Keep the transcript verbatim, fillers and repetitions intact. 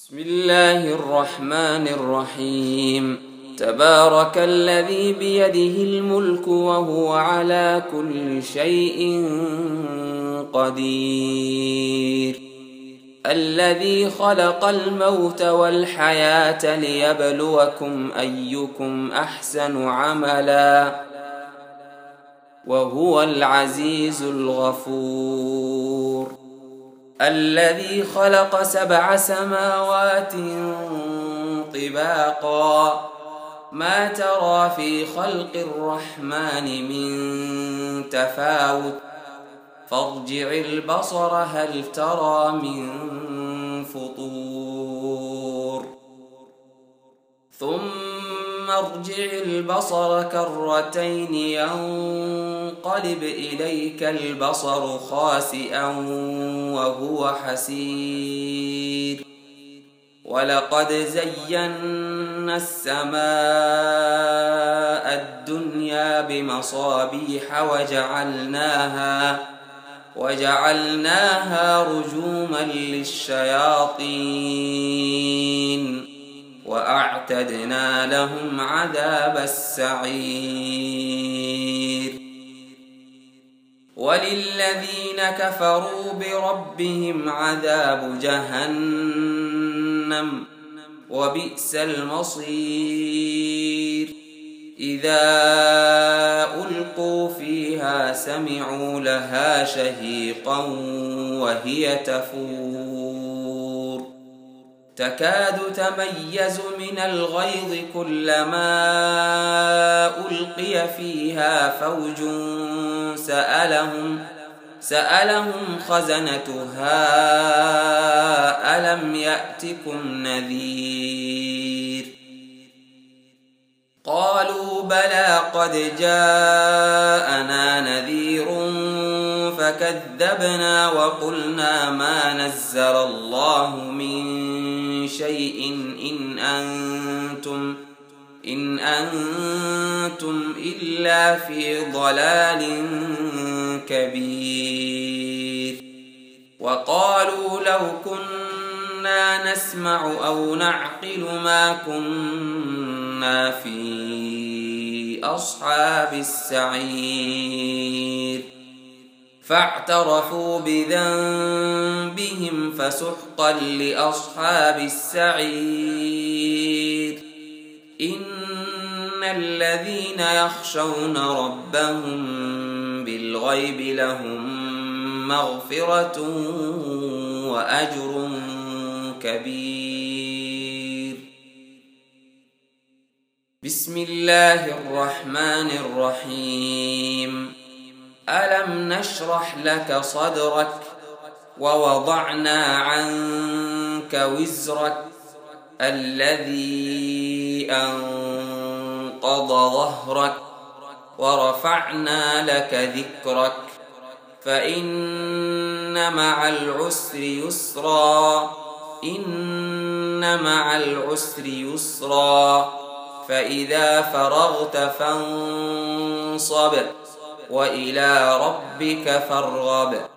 بسم الله الرحمن الرحيم. تبارك الذي بيده الملك وهو على كل شيء قدير. الذي خلق الموت والحياة ليبلوكم أيكم أحسن عملا وهو العزيز الغفور. الذي خلق سبع سماوات طباقا ما ترى في خلق الرحمن من تفاوت فارجع البصر هل ترى من فطور ثم ارجع البصر كرتين ينقلب إليك البصر خاسئا وهو حسير. ولقد زينا السماء الدنيا بمصابيح وجعلناها وجعلناها رجوما للشياطين وأعتدنا لهم عذاب السعير. وللذين كفروا بربهم عذاب جهنم وبئس المصير. إذا ألقوا فيها سمعوا لها شهيقا وهي تفور تكاد تميز من الغيظ كلما ألقي فيها فوج سألهم سألهم خزنتها ألم يأتكم نذير. قالوا بلى قد جاءنا نذير فكذبنا وقلنا ما نزل الله من شيء إن أنتم إن أنتم إلا في ضلال كبير. وقالوا لو كنا نسمع أو نعقل ما كنا في أصحاب السعير. فاعترفوا بذنبهم فسحقا لأصحاب السعير. إن الذين يخشون ربهم بالغيب لهم مغفرة وأجر كبير. بسم الله الرحمن الرحيم. ألم نشرح لك صدرك ووضعنا عنك وزرك الذي أنقض ظهرك ورفعنا لك ذكرك فإن مع العسر يسرا إن مع العسر يسرا فإذا فرغت فانصب وإلى ربك فارغب.